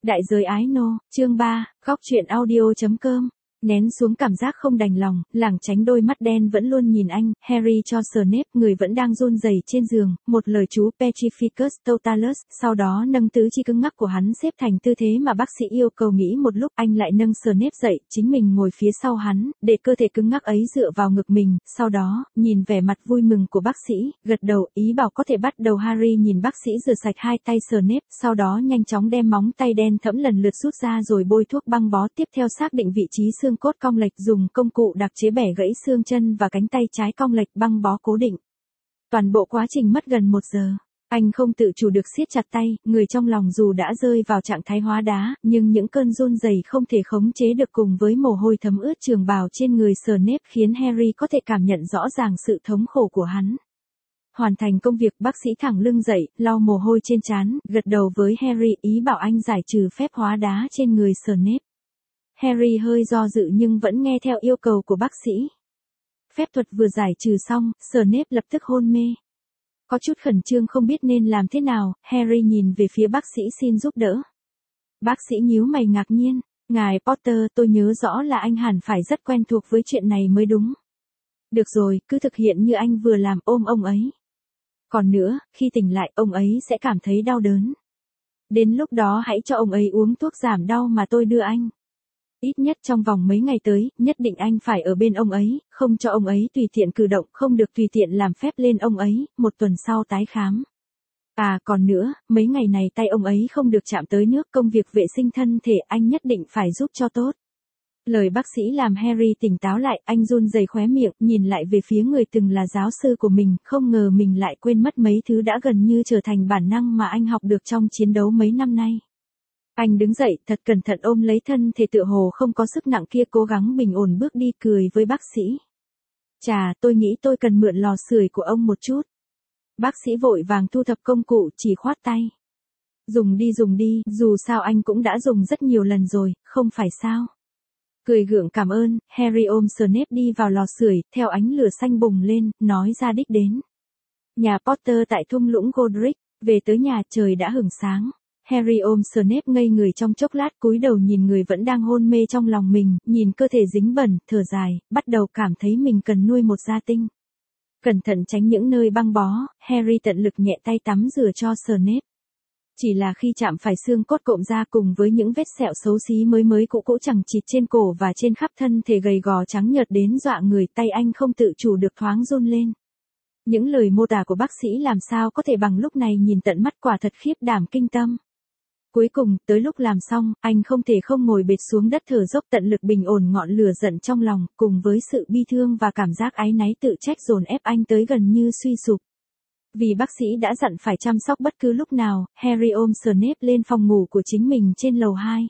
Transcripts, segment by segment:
Đại giới ái nô, chương 3, góc truyện audio.com. Nén xuống cảm giác không đành lòng, lảng tránh đôi mắt đen vẫn luôn nhìn anh, Harry cho Snape, người vẫn đang run rẩy trên giường, một lời chú Petrificus Totalus, sau đó nâng tứ chi cứng ngắc của hắn xếp thành tư thế mà bác sĩ yêu cầu. Nghĩ một lúc, anh lại nâng Snape dậy, chính mình ngồi phía sau hắn, để cơ thể cứng ngắc ấy dựa vào ngực mình, sau đó, nhìn vẻ mặt vui mừng của bác sĩ, gật đầu, ý bảo có thể bắt đầu. Harry nhìn bác sĩ rửa sạch hai tay Snape, sau đó nhanh chóng đem móng tay đen thẫm lần lượt rút ra rồi bôi thuốc băng bó, tiếp theo xác định vị trí xương cốt cong lệch, dùng công cụ đặc chế bẻ gãy xương chân và cánh tay trái cong lệch, băng bó cố định. Toàn bộ quá trình mất gần 1 giờ. Anh không tự chủ được siết chặt tay, người trong lòng dù đã rơi vào trạng thái hóa đá, nhưng những cơn run rẩy không thể khống chế được cùng với mồ hôi thấm ướt trường bào trên người Snape khiến Harry có thể cảm nhận rõ ràng sự thống khổ của hắn. Hoàn thành công việc, bác sĩ thẳng lưng dậy, lau mồ hôi trên trán, gật đầu với Harry, ý bảo anh giải trừ phép hóa đá trên người Snape. Harry hơi do dự nhưng vẫn nghe theo yêu cầu của bác sĩ. Phép thuật vừa giải trừ xong, Snape lập tức hôn mê. Có chút khẩn trương không biết nên làm thế nào, Harry nhìn về phía bác sĩ xin giúp đỡ. Bác sĩ nhíu mày ngạc nhiên, ngài Potter, tôi nhớ rõ là anh hẳn phải rất quen thuộc với chuyện này mới đúng. Được rồi, cứ thực hiện như anh vừa làm, ôm ông ấy. Còn nữa, khi tỉnh lại, ông ấy sẽ cảm thấy đau đớn. Đến lúc đó hãy cho ông ấy uống thuốc giảm đau mà tôi đưa anh. Ít nhất trong vòng mấy ngày tới, nhất định anh phải ở bên ông ấy, không cho ông ấy tùy tiện cử động, không được tùy tiện làm phép lên ông ấy, 1 tuần sau tái khám. À còn nữa, mấy ngày này tay ông ấy không được chạm tới nước, công việc vệ sinh thân thể anh nhất định phải giúp cho tốt. Lời bác sĩ làm Harry tỉnh táo lại, anh run rẩy khóe miệng, nhìn lại về phía người từng là giáo sư của mình, không ngờ mình lại quên mất mấy thứ đã gần như trở thành bản năng mà anh học được trong chiến đấu mấy năm nay. Anh đứng dậy, thật cẩn thận ôm lấy thân thể tựa hồ không có sức nặng kia, cố gắng bình ổn bước đi, cười với bác sĩ. Chà, tôi nghĩ tôi cần mượn lò sưởi của ông một chút. Bác sĩ vội vàng thu thập công cụ, chỉ khoát tay. Dùng đi, dù sao anh cũng đã dùng rất nhiều lần rồi, không phải sao. Cười gượng cảm ơn, Harry ôm Snape đi vào lò sưởi, theo ánh lửa xanh bùng lên, nói ra đích đến. Nhà Potter tại thung lũng Godric, về tới nhà trời đã hửng sáng. Harry ôm Snape ngây người trong chốc lát, cúi đầu nhìn người vẫn đang hôn mê trong lòng mình, nhìn cơ thể dính bẩn, thở dài, bắt đầu cảm thấy mình cần nuôi một gia tinh. Cẩn thận tránh những nơi băng bó, Harry tận lực nhẹ tay tắm rửa cho Snape. Chỉ là khi chạm phải xương cốt cộm ra cùng với những vết sẹo xấu xí mới cũ chằng chịt trên cổ và trên khắp thân thể gầy gò trắng nhợt đến dọa người, tay anh không tự chủ được thoáng run lên. Những lời mô tả của bác sĩ làm sao có thể bằng lúc này nhìn tận mắt, quả thật khiếp đảm kinh tâm. Cuối cùng, tới lúc làm xong, anh không thể không ngồi bệt xuống đất thở dốc, tận lực bình ổn ngọn lửa giận trong lòng, cùng với sự bi thương và cảm giác áy náy tự trách dồn ép anh tới gần như suy sụp. Vì bác sĩ đã dặn phải chăm sóc bất cứ lúc nào, Harry ôm Snape lên phòng ngủ của chính mình trên lầu 2.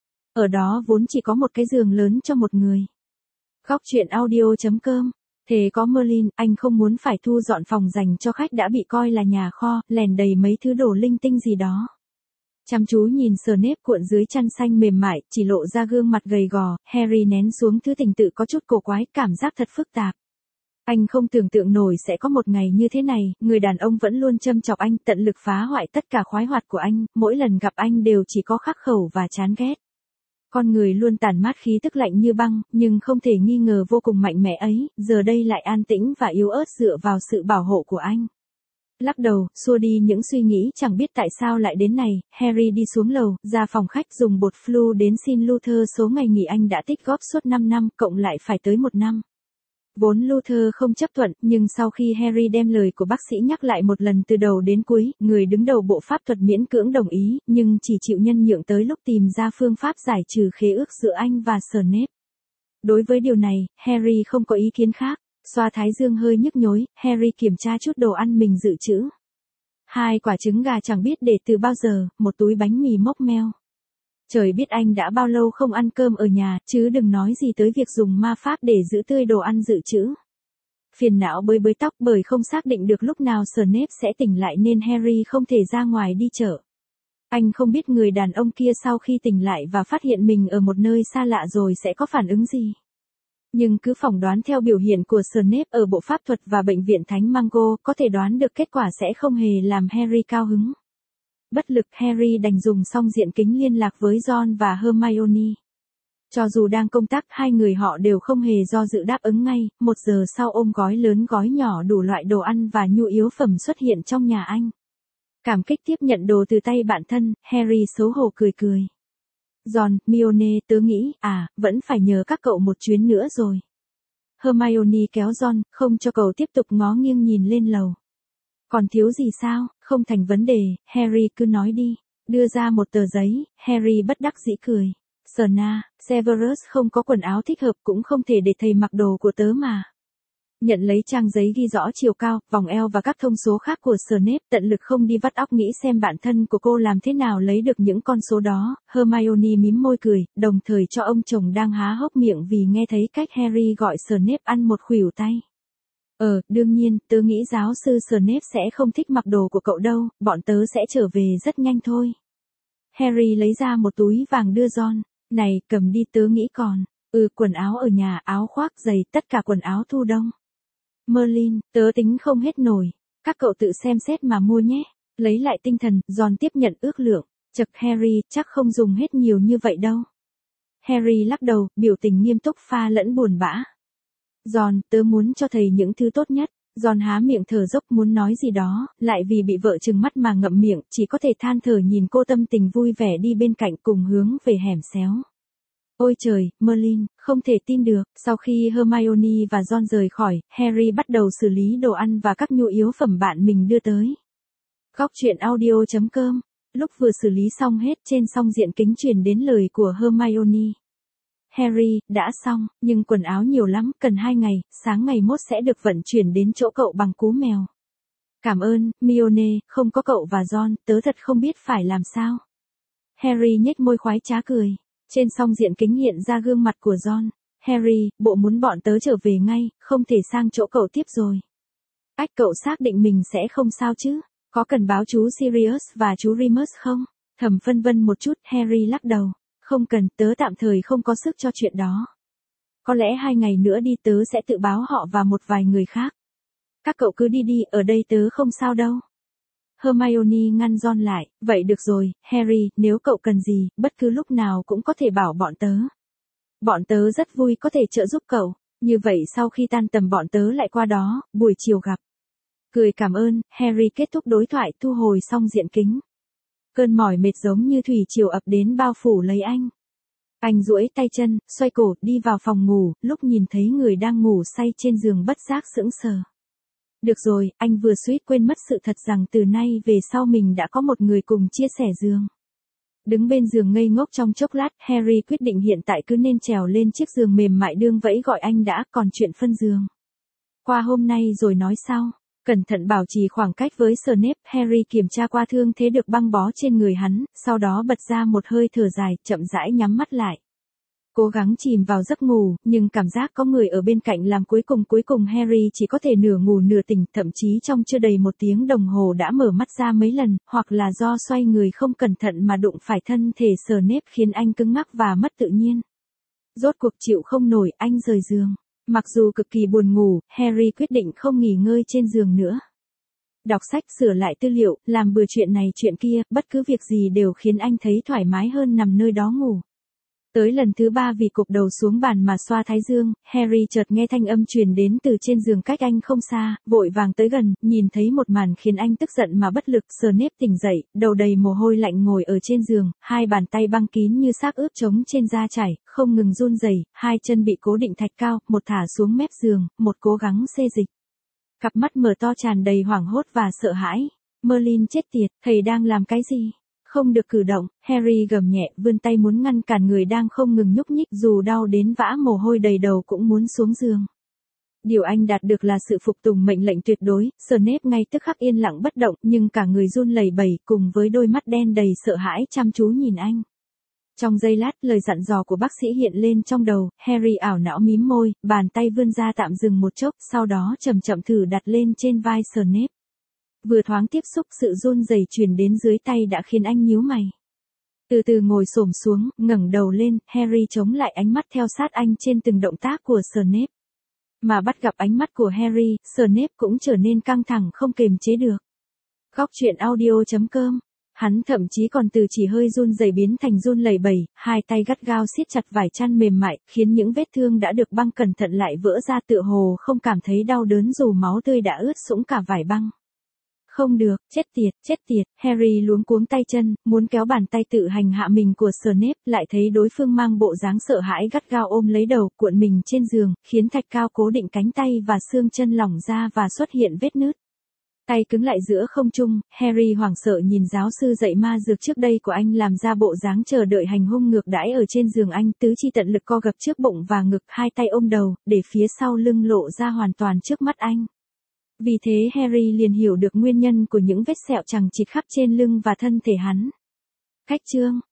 Ở đó vốn chỉ có một cái giường lớn cho một người. Góc truyện audio.com. Thế có Merlin, anh không muốn phải thu dọn phòng dành cho khách đã bị coi là nhà kho, lèn đầy mấy thứ đồ linh tinh gì đó. Chăm chú nhìn Snape cuộn dưới chăn xanh mềm mại, chỉ lộ ra gương mặt gầy gò, Harry nén xuống thứ tình tự có chút cổ quái, cảm giác thật phức tạp. Anh không tưởng tượng nổi sẽ có một ngày như thế này, người đàn ông vẫn luôn châm chọc anh, tận lực phá hoại tất cả khoái hoạt của anh, mỗi lần gặp anh đều chỉ có khắc khẩu và chán ghét. Con người luôn tản mát khí tức lạnh như băng, nhưng không thể nghi ngờ vô cùng mạnh mẽ ấy, giờ đây lại an tĩnh và yếu ớt dựa vào sự bảo hộ của anh. Lắc đầu, xua đi những suy nghĩ chẳng biết tại sao lại đến này, Harry đi xuống lầu, ra phòng khách dùng bột flu đến xin Luther số ngày nghỉ anh đã tích góp suốt 5 năm, cộng lại phải tới 1 năm. Vốn Luther không chấp thuận, nhưng sau khi Harry đem lời của bác sĩ nhắc lại một lần từ đầu đến cuối, người đứng đầu bộ pháp thuật miễn cưỡng đồng ý, nhưng chỉ chịu nhân nhượng tới lúc tìm ra phương pháp giải trừ khế ước giữa anh và Snape. Đối với điều này, Harry không có ý kiến khác. Xoa thái dương hơi nhức nhối, Harry kiểm tra chút đồ ăn mình dự trữ. 2 quả trứng gà chẳng biết để từ bao giờ, một túi bánh mì mốc meo. Trời biết anh đã bao lâu không ăn cơm ở nhà, chứ đừng nói gì tới việc dùng ma pháp để giữ tươi đồ ăn dự trữ. Phiền não bới tóc bởi không xác định được lúc nào Snape sẽ tỉnh lại nên Harry không thể ra ngoài đi chợ. Anh không biết người đàn ông kia sau khi tỉnh lại và phát hiện mình ở một nơi xa lạ rồi sẽ có phản ứng gì. Nhưng cứ phỏng đoán theo biểu hiện của Snape ở bộ pháp thuật và bệnh viện Thánh Mango, có thể đoán được kết quả sẽ không hề làm Harry cao hứng. Bất lực Harry đành dùng song diện kính liên lạc với Ron và Hermione. Cho dù đang công tác, hai người họ đều không hề do dự đáp ứng ngay, 1 giờ sau ôm gói lớn gói nhỏ đủ loại đồ ăn và nhu yếu phẩm xuất hiện trong nhà anh. Cảm kích tiếp nhận đồ từ tay bạn thân, Harry xấu hổ cười cười. Ron, Hermione, tớ nghĩ, vẫn phải nhờ các cậu một chuyến nữa rồi. Hermione kéo Ron, không cho cậu tiếp tục ngó nghiêng nhìn lên lầu. Còn thiếu gì sao, không thành vấn đề, Harry cứ nói đi. Đưa ra một tờ giấy, Harry bất đắc dĩ cười. Sna, Severus không có quần áo thích hợp cũng không thể để thầy mặc đồ của tớ mà. Nhận lấy trang giấy ghi rõ chiều cao, vòng eo và các thông số khác của Snape, tận lực không đi vắt óc nghĩ xem bạn thân của cô làm thế nào lấy được những con số đó. Hermione mím môi cười, đồng thời cho ông chồng đang há hốc miệng vì nghe thấy cách Harry gọi Snape ăn một khuỷu tay. Đương nhiên, tớ nghĩ giáo sư Snape sẽ không thích mặc đồ của cậu đâu, bọn tớ sẽ trở về rất nhanh thôi. Harry lấy ra một túi vàng đưa Ron. Này, cầm đi, tớ nghĩ còn. Quần áo ở nhà, áo khoác, giày, tất cả quần áo thu đông. Merlin, tớ tính không hết nổi. Các cậu tự xem xét mà mua nhé. Lấy lại tinh thần, Ron tiếp nhận ước lượng. Chậc Harry, chắc không dùng hết nhiều như vậy đâu. Harry lắc đầu, biểu tình nghiêm túc pha lẫn buồn bã. Ron, tớ muốn cho thầy những thứ tốt nhất. Ron há miệng thở dốc muốn nói gì đó, lại vì bị vợ trừng mắt mà ngậm miệng, chỉ có thể than thở nhìn cô tâm tình vui vẻ đi bên cạnh cùng hướng về hẻm xéo. Ôi trời, Merlin, không thể tin được. Sau khi Hermione và Ron rời khỏi, Harry bắt đầu xử lý đồ ăn và các nhu yếu phẩm bạn mình đưa tới. Góc truyện audio.com. Lúc vừa xử lý xong hết, trên song diện kính truyền đến lời của Hermione. Harry, đã xong, nhưng quần áo nhiều lắm, cần 2 ngày, sáng ngày mốt sẽ được vận chuyển đến chỗ cậu bằng cú mèo. Cảm ơn, Hermione, không có cậu và Ron, tớ thật không biết phải làm sao. Harry nhếch môi khoái trá cười. Trên song diện kính hiện ra gương mặt của Ron. Harry, bộ muốn bọn tớ trở về ngay, không thể sang chỗ cậu tiếp rồi. Cậu xác định mình sẽ không sao chứ? Có cần báo chú Sirius và chú Remus không? Thầm phân vân một chút, Harry lắc đầu. Không cần, tớ tạm thời không có sức cho chuyện đó. Có lẽ 2 ngày nữa đi tớ sẽ tự báo họ và một vài người khác. Các cậu cứ đi đi, ở đây tớ không sao đâu. Hermione ngăn Ron lại, vậy được rồi, Harry, nếu cậu cần gì, bất cứ lúc nào cũng có thể bảo bọn tớ. Bọn tớ rất vui có thể trợ giúp cậu, như vậy sau khi tan tầm bọn tớ lại qua đó, buổi chiều gặp. Cười cảm ơn, Harry kết thúc đối thoại thu hồi xong diện kính. Cơn mỏi mệt giống như thủy triều ập đến bao phủ lấy anh. Anh duỗi tay chân, xoay cổ, đi vào phòng ngủ, lúc nhìn thấy người đang ngủ say trên giường bất giác sững sờ. Được rồi, anh vừa suýt quên mất sự thật rằng từ nay về sau mình đã có một người cùng chia sẻ giường. Đứng bên giường ngây ngốc trong chốc lát, Harry quyết định hiện tại cứ nên trèo lên chiếc giường mềm mại đương vẫy gọi anh đã, còn chuyện phân giường. Qua hôm nay rồi nói sau. Cẩn thận bảo trì khoảng cách với Snape, Harry kiểm tra qua thương thế được băng bó trên người hắn, sau đó bật ra một hơi thở dài, chậm rãi nhắm mắt lại. Cố gắng chìm vào giấc ngủ, nhưng cảm giác có người ở bên cạnh làm cuối cùng Harry chỉ có thể nửa ngủ nửa tỉnh, thậm chí trong chưa đầy 1 tiếng đồng hồ đã mở mắt ra mấy lần, hoặc là do xoay người không cẩn thận mà đụng phải thân thể Snape khiến anh cứng ngắc và mất tự nhiên. Rốt cuộc chịu không nổi, anh rời giường. Mặc dù cực kỳ buồn ngủ, Harry quyết định không nghỉ ngơi trên giường nữa. Đọc sách, sửa lại tư liệu, làm bừa chuyện này chuyện kia, bất cứ việc gì đều khiến anh thấy thoải mái hơn nằm nơi đó ngủ. Tới lần thứ 3 vì cụp đầu xuống bàn mà xoa thái dương, Harry chợt nghe thanh âm truyền đến từ trên giường cách anh không xa, vội vàng tới gần, nhìn thấy một màn khiến anh tức giận mà bất lực. Snape tỉnh dậy, đầu đầy mồ hôi lạnh ngồi ở trên giường, 2 bàn tay băng kín như xác ướp trống trên da chảy, không ngừng run rẩy, 2 chân bị cố định thạch cao, một thả xuống mép giường, một cố gắng xê dịch. Cặp mắt mở to tràn đầy hoảng hốt và sợ hãi. Merlin chết tiệt, thầy đang làm cái gì? Không được cử động, Harry gầm nhẹ, vươn tay muốn ngăn cản người đang không ngừng nhúc nhích, dù đau đến vã mồ hôi đầy đầu cũng muốn xuống giường. Điều anh đạt được là sự phục tùng mệnh lệnh tuyệt đối. Snape ngay tức khắc yên lặng bất động, nhưng cả người run lẩy bẩy, cùng với đôi mắt đen đầy sợ hãi chăm chú nhìn anh. Trong giây lát, lời dặn dò của bác sĩ hiện lên trong đầu, Harry ảo não mím môi, bàn tay vươn ra tạm dừng một chốc, sau đó chậm chậm thử đặt lên trên vai Snape. Vừa thoáng tiếp xúc, sự run rẩy truyền đến dưới tay đã khiến anh nhíu mày. Từ từ ngồi xổm xuống, ngẩng đầu lên, Harry chống lại ánh mắt theo sát anh trên từng động tác của Snape. Mà bắt gặp ánh mắt của Harry, Snape cũng trở nên căng thẳng không kềm chế được. Góc truyện audio.com Hắn thậm chí còn từ chỉ hơi run rẩy biến thành run lẩy bẩy, hai tay gắt gao siết chặt vải chăn mềm mại, khiến những vết thương đã được băng cẩn thận lại vỡ ra tựa hồ không cảm thấy đau đớn dù máu tươi đã ướt sũng cả vải băng. Không được, chết tiệt, Harry luống cuống tay chân, muốn kéo bàn tay tự hành hạ mình của Snape, lại thấy đối phương mang bộ dáng sợ hãi gắt gao ôm lấy đầu, cuộn mình trên giường, khiến thạch cao cố định cánh tay và xương chân lỏng ra và xuất hiện vết nứt. Tay cứng lại giữa không trung, Harry hoảng sợ nhìn giáo sư dạy ma dược trước đây của anh làm ra bộ dáng chờ đợi hành hung ngược đãi ở trên giường anh, tứ chi tận lực co gập trước bụng và ngực, hai tay ôm đầu, để phía sau lưng lộ ra hoàn toàn trước mắt anh. Vì thế Harry liền hiểu được nguyên nhân của những vết sẹo chằng chịt khắp trên lưng và thân thể hắn. Cách chương